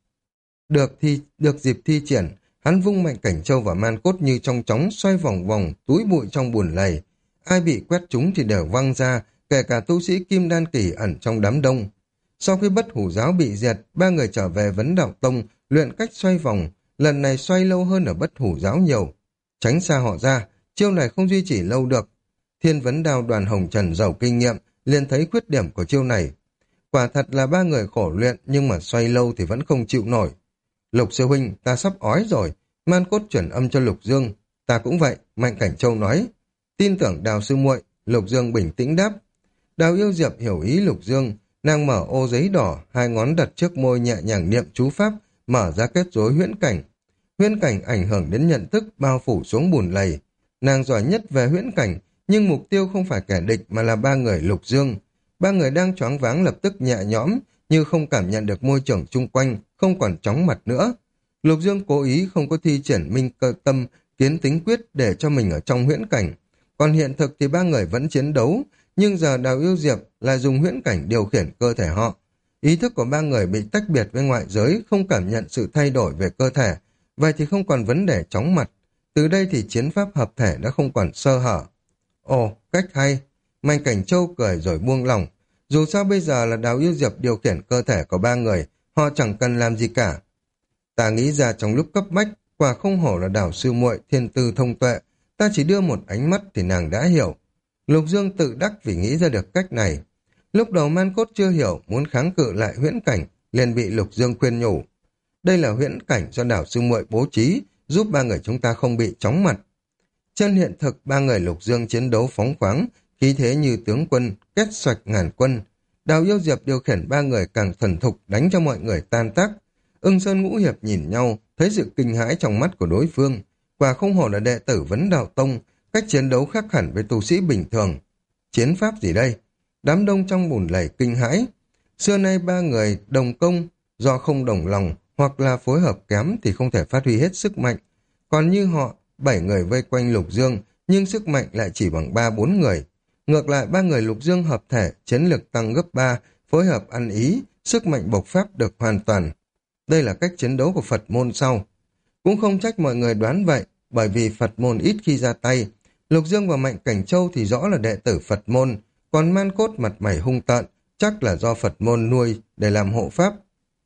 Được dịp thi triển, hắn vung Mạnh Cảnh Châu và Man Cốt như trong chóng xoay vòng vòng, túi bụi trong bùn lầy. Ai bị quét trúng thì đều văng ra, kể cả tu sĩ Kim Đan Kỳ ẩn trong đám đông. Sau khi Bất Hủ giáo bị diệt, ba người trở về Vấn Đạo Tông, luyện cách xoay vòng, lần này xoay lâu hơn ở Bất Hủ giáo nhiều. Tránh xa họ ra, chiêu này không duy trì lâu được. Thiên Vấn Đao Đoàn Hồng Trần giàu kinh nghiệm, liền thấy khuyết điểm của chiêu này. Quả thật là ba người khổ luyện, nhưng mà xoay lâu thì vẫn không chịu nổi. Lục sư huynh, ta sắp ói rồi. Man Cốt chuyển âm cho Lục Dương. Ta cũng vậy, Mạnh Cảnh Châu nói. Tin tưởng Đào sư muội. Lục Dương bình tĩnh đáp. Đào Yêu Diệp hiểu ý Lục Dương, nàng mở ô giấy đỏ, hai ngón đặt trước môi nhẹ nhàng niệm chú pháp, mở ra kết rối huyễn cảnh. Huyễn cảnh ảnh hưởng đến nhận thức, bao phủ xuống bùn lầy. Nàng giỏi nhất về huyễn cảnh, nhưng mục tiêu không phải kẻ địch mà là ba người Lục Dương. Ba người đang choáng váng lập tức nhẹ nhõm, như không cảm nhận được môi trường chung quanh, không còn chóng mặt nữa. Lục Dương cố ý không có thi triển minh cơ tâm, kiến tính quyết để cho mình ở trong huyễn cảnh. Còn hiện thực thì ba người vẫn chiến đấu, nhưng giờ Đào Yêu Diệp là dùng huyễn cảnh điều khiển cơ thể họ. Ý thức của ba người bị tách biệt với ngoại giới, không cảm nhận sự thay đổi về cơ thể, vậy thì không còn vấn đề chóng mặt. Từ đây thì chiến pháp hợp thể đã không còn sơ hở. Ồ, cách hay. Mạnh Cảnh Châu cười rồi buông lỏng. Dù sao bây giờ là Đào Yêu Diệp điều khiển cơ thể của ba người, họ chẳng cần làm gì cả. Ta nghĩ ra trong lúc cấp bách, quả không hổ là Đào sư muội thiên tư thông tuệ, ta chỉ đưa một ánh mắt thì nàng đã hiểu. Lục Dương tự đắc vì nghĩ ra được cách này. Lúc đầu Man Cốt chưa hiểu, muốn kháng cự lại huyễn cảnh, liền bị Lục Dương khuyên nhủ. Đây là huyễn cảnh do Đào sư muội bố trí, giúp ba người chúng ta không bị chóng mặt. Chân hiện thực, ba người Lục Dương chiến đấu phóng khoáng, khí thế như tướng quân, kết xoạch ngàn quân. Đào Yêu Diệp điều khiển ba người càng thuần thục, đánh cho mọi người tan tác. Ưng Sơn Ngũ Hiệp nhìn nhau, thấy sự kinh hãi trong mắt của đối phương. Quả không hổ là đệ tử Vấn Đạo Tông, cách chiến đấu khác hẳn với tu sĩ bình thường. Chiến pháp gì đây? Đám đông trong bùn lầy kinh hãi. Xưa nay ba người đồng công, do không đồng lòng hoặc là phối hợp kém thì không thể phát huy hết sức mạnh. Còn như họ, 7 người vây quanh Lục Dương, nhưng sức mạnh lại chỉ bằng 3-4 người. Ngược lại ba người Lục Dương hợp thể, chiến lực tăng gấp 3, phối hợp ăn ý, sức mạnh bộc phát được hoàn toàn. Đây là cách chiến đấu của Phật môn sau. Cũng không trách mọi người đoán vậy, bởi vì Phật môn ít khi ra tay. Lục Dương và Mạnh Cảnh Châu thì rõ là đệ tử Phật môn, còn Man Cốt mặt mày hung tợn, chắc là do Phật môn nuôi để làm hộ pháp.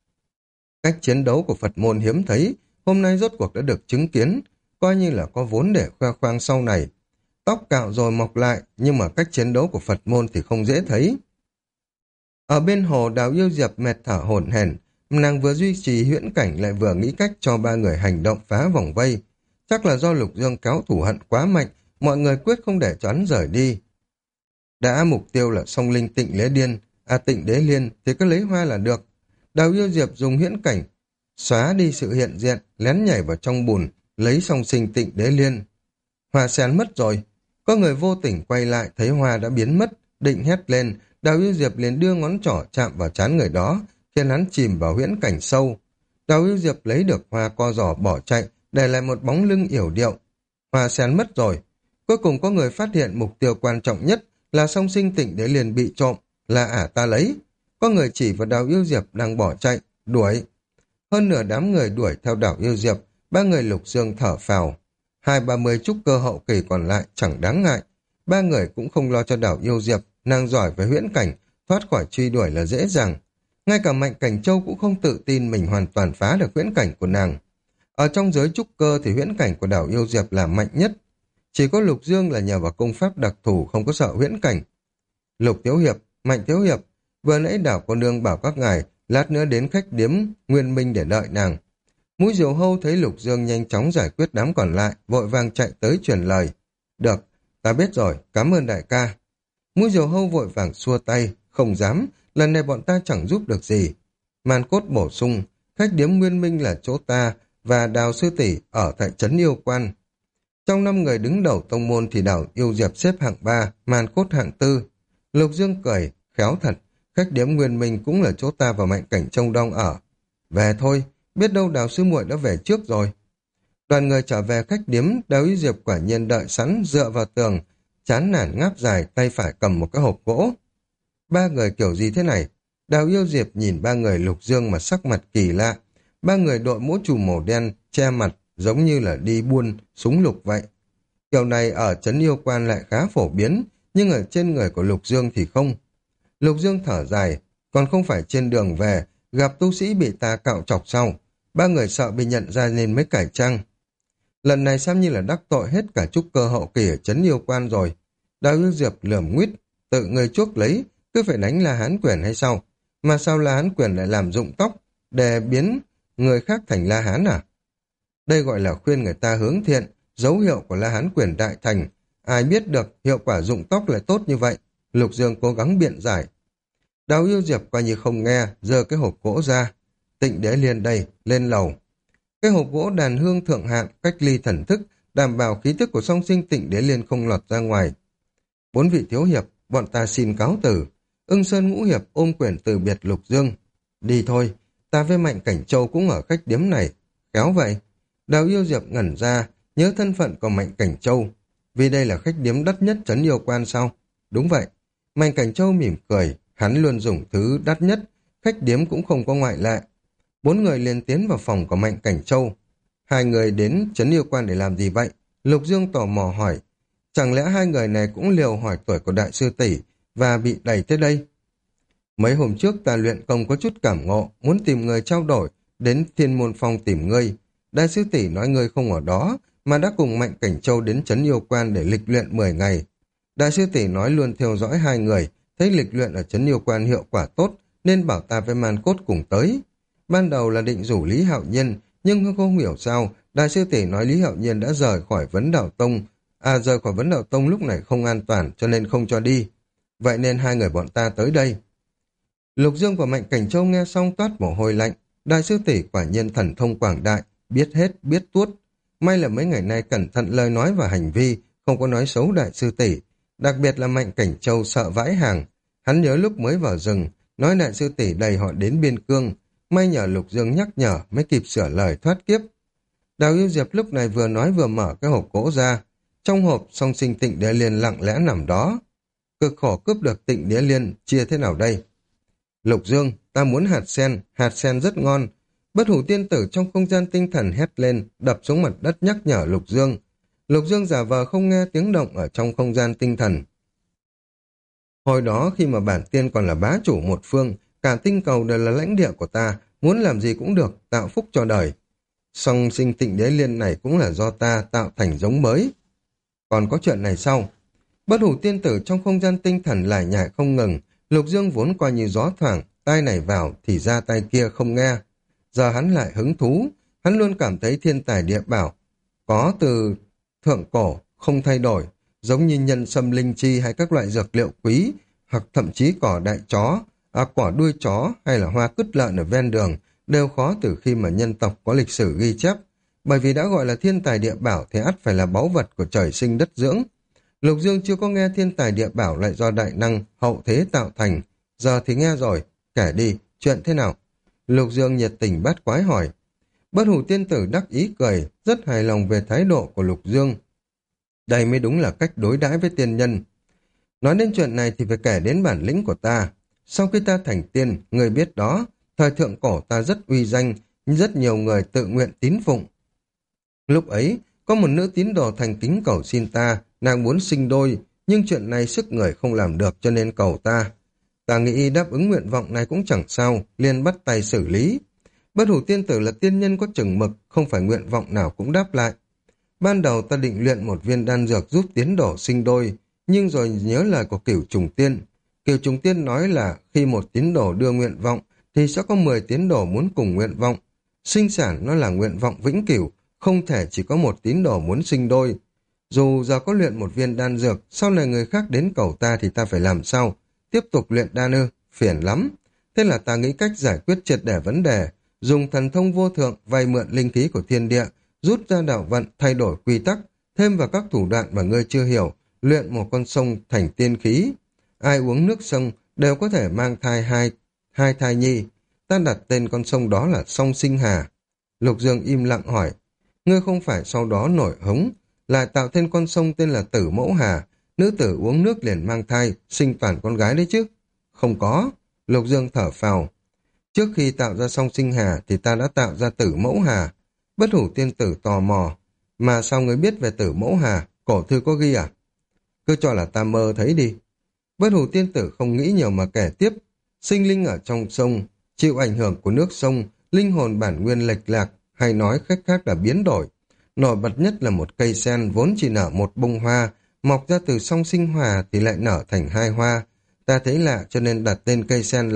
Cách chiến đấu của Phật môn hiếm thấy, hôm nay rốt cuộc đã được chứng kiến, coi như là có vốn để khoe khoang sau này. Tóc cạo rồi mọc lại, nhưng mà cách chiến đấu của Phật môn thì không dễ thấy. Ở bên hồ, Đào Yêu Diệp mệt thở hổn hển, nàng vừa duy trì huyễn cảnh lại vừa nghĩ cách cho ba người hành động phá vòng vây. Chắc là do Lục Dương cáo thù hận quá mạnh, mọi người quyết không để cho hắn rời đi. Đã mục tiêu là song linh Tịnh Đế Liên thì cứ lấy hoa là được. Đào Yêu Diệp dùng huyễn cảnh xóa đi sự hiện diện, lén nhảy vào trong bùn, lấy song sinh Tịnh Đế Liên. Hoa sen mất rồi. Có người vô tình quay lại thấy hoa đã biến mất, định hét lên. Đào Yêu Diệp liền đưa ngón trỏ chạm vào trán người đó, khiến hắn chìm vào huyễn cảnh sâu. Đào Yêu Diệp lấy được hoa co giò bỏ chạy, để lại một bóng lưng yểu điệu. Hoa sen mất rồi. Cuối cùng có người phát hiện mục tiêu quan trọng nhất là song sinh Tịnh Đế Liên bị trộm, là ta lấy. Có người chỉ vào Đào Yêu Diệp đang bỏ chạy, đuổi. Hơn nửa đám người đuổi theo Đào Yêu Diệp, ba người Lục Dương thở phào. 20-30 trúc cơ hậu kỳ còn lại chẳng đáng ngại. Ba người cũng không lo cho Đào Yêu Diệp, nàng giỏi về huyễn cảnh, thoát khỏi truy đuổi là dễ dàng. Ngay cả Mạnh Cảnh Châu cũng không tự tin mình hoàn toàn phá được huyễn cảnh của nàng. Ở trong giới trúc cơ thì huyễn cảnh của đảo Yêu Diệp là mạnh nhất. Chỉ có Lục Dương là nhờ vào công pháp đặc thù không có sợ huyễn cảnh. Lục Thiếu Hiệp, Mạnh Thiếu Hiệp, vừa nãy đảo cô nương bảo các ngài lát nữa đến khách điếm Nguyên Minh để đợi nàng. Mũi Diều Hâu thấy Lục Dương nhanh chóng giải quyết đám còn lại, vội vàng chạy tới truyền lời. Được, ta biết rồi, cảm ơn đại ca. Mũi Diều Hâu vội vàng xua tay, không dám, lần này bọn ta chẳng giúp được gì. Màn Cốt bổ sung, khách điếm Nguyên Minh là chỗ ta và Đào sư tỷ ở tại trấn Yêu Quan. Trong 5 người đứng đầu tông môn thì đảo Yêu Diệp xếp hạng 3, Màn Cốt hạng 4. Lục Dương cười, khéo thật, khách điếm Nguyên Minh cũng là chỗ ta và Mạnh Cảnh Trông Đong ở. Về thôi, biết đâu Đào sư muội đã về trước rồi. Đoàn người trở về khách điếm, Đào Yêu Diệp quả nhiên đợi sẵn dựa vào tường, chán nản ngáp dài, tay phải cầm một cái hộp gỗ. 3 người kiểu gì thế này? Đào Yêu Diệp nhìn 3 người Lục Dương mà sắc mặt kỳ lạ. 3 người đội mũ trùm màu đen, che mặt, giống như là đi buôn, súng lục vậy. Kiểu này ở trấn Yêu Quan lại khá phổ biến, nhưng ở trên người của Lục Dương thì không. Lục Dương thở dài, còn không phải trên đường về, gặp tu sĩ bị ta cạo chọc sau. 3 người sợ bị nhận ra nên mới cải trang. Lần này xem như là đắc tội hết cả trúc cơ hậu kỳ ở trấn Yêu Quan rồi. Đào Yêu Diệp lườm nguýt, tự người chuốc lấy, cứ phải đánh La Hán Quyền hay sao? Mà sao La Hán Quyền lại làm rụng tóc, để biến người khác thành La Hán à? Đây gọi là khuyên người ta hướng thiện, dấu hiệu của La Hán Quyền đại thành. Ai biết được hiệu quả rụng tóc lại tốt như vậy? Lục Dương cố gắng biện giải. Đào Yêu Diệp coi như không nghe, giơ cái hộp gỗ ra. Tịnh Đế Liên đây, lên lầu. Cái hộp gỗ đàn hương thượng hạng, cách ly thần thức, đảm bảo khí thức của song sinh Tịnh Đế Liên không lọt ra ngoài. 4 vị thiếu hiệp, bọn ta xin cáo từ. Ưng Sơn Ngũ Hiệp ôm quyền từ biệt Lục Dương. Đi thôi, ta với Mạnh Cảnh Châu cũng ở khách điếm này. Khéo vậy. Đào Yêu Diệp ngẩn ra, nhớ thân phận của Mạnh Cảnh Châu. Vì đây là khách điếm đắt nhất trấn Yêu Quan sao? Đúng vậy. Mạnh Cảnh Châu mỉm cười, hắn luôn dùng thứ đắt nhất, khách điếm cũng không có ngoại lệ. 4 người liền tiến vào phòng của Mạnh Cảnh Châu. 2 người đến trấn Yêu Quan để làm gì vậy? Lục Dương tò mò hỏi. Chẳng lẽ 2 người này cũng liều hỏi tuổi của đại sư tỷ và bị đẩy tới đây? Mấy hôm trước ta luyện công có chút cảm ngộ, muốn tìm người trao đổi, đến Thiên Môn Phong tìm ngươi. Đại sư tỷ nói ngươi không ở đó, mà đã cùng Mạnh Cảnh Châu đến trấn Yêu Quan để lịch luyện 10 ngày. Đại sư tỷ nói luôn theo dõi 2 người, thấy lịch luyện ở trấn Yêu Quan hiệu quả tốt, nên bảo ta với Man Cốt cùng tới. Ban đầu là định rủ Lý Hạo Nhiên, nhưng không hiểu sao, đại sư tỷ nói Lý Hạo Nhiên đã rời khỏi Vấn Đạo Tông. Rời khỏi Vấn Đạo Tông lúc này không an toàn, cho nên không cho đi. Vậy nên 2 người bọn ta tới đây. Lục Dương và Mạnh Cảnh Châu nghe xong toát mồ hôi lạnh. Đại sư tỷ quả nhiên thần thông quảng đại, biết hết, biết tuốt. May là mấy ngày nay cẩn thận lời nói và hành vi, không có nói xấu đại sư tỷ. Đặc biệt là Mạnh Cảnh Châu sợ vãi hàng. Hắn nhớ lúc mới vào rừng, nói đại sư tỷ đẩy họ đến biên cương. May nhờ Lục Dương nhắc nhở mới kịp sửa lời thoát kiếp. Đào Yêu Diệp lúc này vừa nói vừa mở cái hộp gỗ ra. Trong hộp, song sinh Tịnh Đế Liên lặng lẽ nằm đó. Cực khổ cướp được Tịnh Đế Liên, chia thế nào đây? Lục Dương, ta muốn hạt sen rất ngon. Bất hủ tiên tử trong không gian tinh thần hét lên, đập xuống mặt đất nhắc nhở Lục Dương. Lục Dương giả vờ không nghe tiếng động ở trong không gian tinh thần. Hồi đó khi mà bản tiên còn là bá chủ một phương, cả tinh cầu đều là lãnh địa của ta, muốn làm gì cũng được, tạo phúc cho đời. Song sinh Tịnh Đế Liên này cũng là do ta tạo thành giống mới. Còn có chuyện này sau. Bất hủ tiên tử trong không gian tinh thần lải nhải không ngừng, Lục Dương vốn coi như gió thoảng, tai này vào thì ra tai kia không nghe. Giờ hắn lại hứng thú, hắn luôn cảm thấy thiên tài địa bảo, có từ thượng cổ, không thay đổi, giống như nhân sâm linh chi hay các loại dược liệu quý, hoặc thậm chí cỏ đại chó, quả đuôi chó hay là hoa cứt lợn ở ven đường, đều khó từ khi mà nhân tộc có lịch sử ghi chép. Bởi vì đã gọi là thiên tài địa bảo thì ắt phải là báu vật của trời sinh đất dưỡng. Lục Dương chưa có nghe thiên tài địa bảo lại do đại năng hậu thế tạo thành. Giờ thì nghe rồi, kể đi, chuyện thế nào? Lục Dương nhiệt tình bát quái hỏi. Bất hủ tiên tử đắc ý cười, rất hài lòng về thái độ của Lục Dương. Đây mới đúng là cách đối đãi với tiên nhân. Nói đến chuyện này thì phải kể đến bản lĩnh của ta. Sau khi ta thành tiên, người biết đó, thời thượng cổ ta rất uy danh, rất nhiều người tự nguyện tín phụng. Lúc ấy, có một nữ tín đồ thành kính cầu xin ta, nàng muốn sinh đôi, nhưng chuyện này sức người không làm được cho nên cầu ta. Ta nghĩ đáp ứng nguyện vọng này cũng chẳng sao, liền bắt tay xử lý. Bất hủ tiên tử là tiên nhân có chừng mực, không phải nguyện vọng nào cũng đáp lại. Ban đầu ta định luyện một viên đan dược giúp tiến đổ sinh đôi, nhưng rồi nhớ lời của Cửu Trùng Tiên. Cửu Trùng Tiên nói là khi một tín đồ đưa nguyện vọng, thì sẽ có 10 tín đồ muốn cùng nguyện vọng. Sinh sản nó là nguyện vọng vĩnh cửu, không thể chỉ có một tín đồ muốn sinh đôi. Dù giờ có luyện một viên đan dược, sau này người khác đến cầu ta thì ta phải làm sao? Tiếp tục luyện đan ư? Phiền lắm. Thế là ta nghĩ cách giải quyết triệt để vấn đề, dùng thần thông vô thượng vay mượn linh khí của thiên địa, rút ra đạo vận, thay đổi quy tắc, thêm vào các thủ đoạn mà ngươi chưa hiểu, luyện một con sông thành tiên khí. Ai uống nước sông đều có thể mang thai hai thai nhi. Ta đặt tên con sông đó là sông Sinh Hà. Lục Dương im lặng hỏi, ngươi không phải sau đó nổi hứng, lại tạo thêm con sông tên là Tử Mẫu Hà, nữ tử uống nước liền mang thai, sinh toàn con gái đấy chứ? Không có. Lục Dương thở phào. Trước khi tạo ra sông Sinh Hà thì ta đã tạo ra Tử Mẫu Hà. Bất hủ tiên tử tò mò. Mà sao ngươi biết về Tử Mẫu Hà? Cổ thư có ghi à? Cứ cho là ta mơ thấy đi. Bất hủ tiên tử không nghĩ nhiều mà kể tiếp. Sinh linh ở trong sông, chịu ảnh hưởng của nước sông, linh hồn bản nguyên lệch lạc, hay nói cách khác là biến đổi. Nổi bật nhất là một cây sen vốn chỉ nở một bông hoa, mọc ra từ sông Sinh Hòa thì lại nở thành 2 hoa. Ta thấy lạ cho nên đặt tên cây sen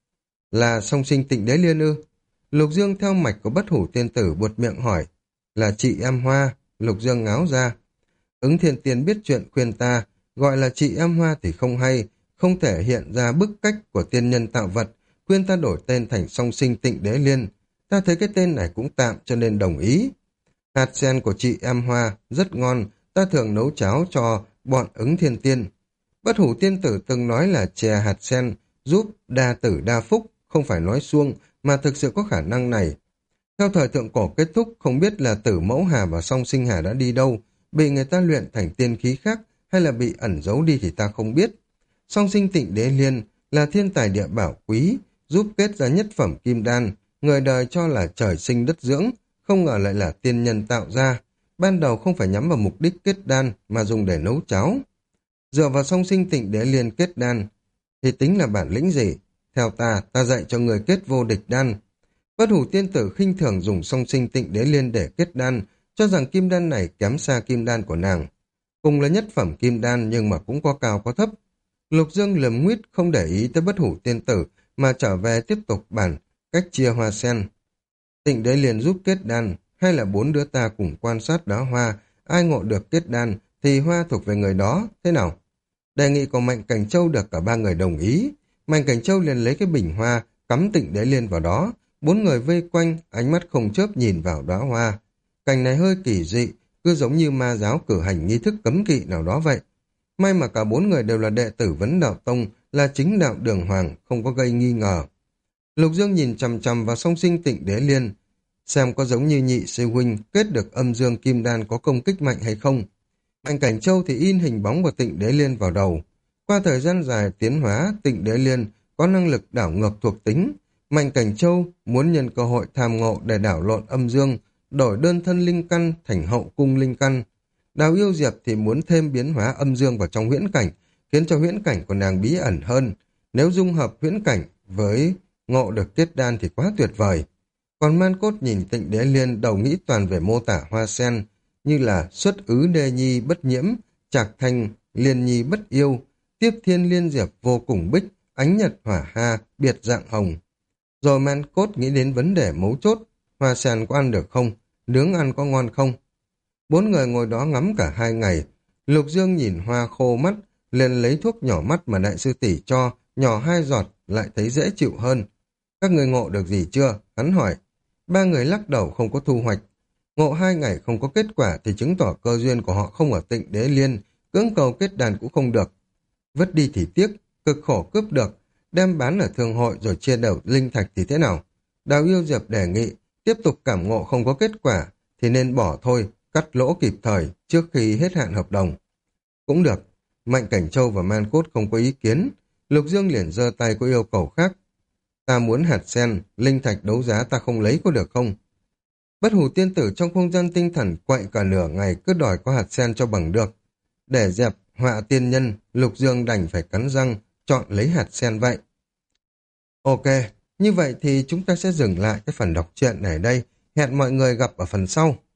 là song sinh Tịnh Đế Liên ư? Lục Dương theo mạch của bất hủ tiên tử buột miệng hỏi. Là chị em Hoa. Lục Dương ngáo ra. Ứng Thiên Tiên biết chuyện khuyên ta, gọi là chị em Hoa thì không hay, không thể hiện ra bức cách của tiên nhân tạo vật, khuyên ta đổi tên thành song sinh Tịnh Đế Liên. Ta thấy cái tên này cũng tạm cho nên đồng ý. Hạt sen của chị em Hoa rất ngon, ta thường nấu cháo cho bọn Ứng Thiên Tiên. Bất hủ tiên tử từng nói là chè hạt sen giúp đa tử đa phúc, không phải nói suông, mà thực sự có khả năng này. Theo thời thượng cổ kết thúc, không biết là Tử Mẫu Hà và song Sinh Hà đã đi đâu, bị người ta luyện thành tiên khí khác, hay là bị ẩn giấu đi thì ta không biết. Song sinh Tịnh Đế Liên là thiên tài địa bảo quý, giúp kết ra nhất phẩm kim đan, người đời cho là trời sinh đất dưỡng, không ngờ lại là tiên nhân tạo ra. Ban đầu không phải nhắm vào mục đích kết đan, mà dùng để nấu cháo. Dựa vào song sinh Tịnh Đế Liên kết đan, thì tính là bản lĩnh gì? Theo ta dạy cho người kết vô địch đan. Bất hủ tiên tử khinh thường dùng song sinh Tịnh Đế Liên để kết đan, cho rằng kim đan này kém xa kim đan của nàng. Cùng là nhất phẩm kim đan nhưng mà cũng có cao có thấp. Lục Dương lườm nguýt không để ý tới bất hủ tiên tử mà trở về tiếp tục bàn cách chia hoa sen. Tịnh Đế Liên giúp kết đan, hay là 4 đứa ta cùng quan sát đóa hoa, ai ngộ được kết đan thì hoa thuộc về người đó, thế nào? Đề nghị của Mạnh Cảnh Châu được cả 3 người đồng ý. Mạnh Cảnh Châu liền lấy cái bình hoa, cắm Tịnh Đế Liên vào đó. 4 người vây quanh, ánh mắt không chớp nhìn vào đóa hoa. Cảnh này hơi kỳ dị, cứ giống như ma giáo cử hành nghi thức cấm kỵ nào đó vậy. May mà cả 4 người đều là đệ tử Vấn Đạo Tông, là chính đạo đường hoàng, không có gây nghi ngờ. Lục Dương nhìn chằm chằm vào song sinh Tịnh Đế Liên, xem có giống như nhị sư huynh kết được âm dương kim đan có công kích mạnh hay không. Mạnh Cảnh Châu thì in hình bóng của Tịnh Đế Liên vào đầu. Qua thời gian dài tiến hóa, Tịnh Đế Liên có năng lực đảo ngược thuộc tính. Mạnh Cảnh Châu muốn nhân cơ hội tham ngộ để đảo lộn âm dương, đổi đơn thân linh căn thành hậu cung linh căn. Đào Yêu Diệp thì muốn thêm biến hóa âm dương vào trong huyễn cảnh, khiến cho huyễn cảnh của nàng bí ẩn hơn. Nếu dung hợp huyễn cảnh với ngộ được kết đan thì quá tuyệt vời. Còn Man Cốt nhìn Tịnh Đế Liên đầu nghĩ toàn về mô tả hoa sen, như là xuất ứ đê nhi bất nhiễm, trạc thanh liên nhi bất yêu, tiếp thiên liên diệp vô cùng bích, ánh nhật hỏa ha, biệt dạng hồng. Rồi Man Cốt nghĩ đến vấn đề mấu chốt, hoa sen có ăn được không? Nướng ăn có ngon không? 4 người ngồi đó ngắm cả 2 ngày. Lục Dương nhìn hoa khô mắt, liền lấy thuốc nhỏ mắt mà đại sư tỷ cho, nhỏ 2 giọt, lại thấy dễ chịu hơn. Các người ngộ được gì chưa? Hắn hỏi. 3 người lắc đầu không có thu hoạch. Ngộ 2 ngày không có kết quả thì chứng tỏ cơ duyên của họ không ở Tịnh Đế Liên, cưỡng cầu kết đàn cũng không được. Vứt đi thì tiếc, cực khổ cướp được, đem bán ở thương hội rồi chia đều linh thạch thì thế nào? Đào Yêu Diệp đề nghị, tiếp tục cảm ngộ không có kết quả thì nên bỏ thôi, cắt lỗ kịp thời trước khi hết hạn hợp đồng. Cũng được. Mạnh Cảnh Châu và Man Cốt không có ý kiến. Lục Dương liền giơ tay có yêu cầu khác. Ta muốn hạt sen, linh thạch đấu giá ta không lấy có được không? Bất hủ tiên tử trong không gian tinh thần quậy cả nửa ngày cứ đòi có hạt sen cho bằng được. Để dẹp, họa tiên nhân, Lục Dương đành phải cắn răng, chọn lấy hạt sen vậy. Ok, như vậy thì chúng ta sẽ dừng lại cái phần đọc truyện này ở đây. Hẹn mọi người gặp ở phần sau.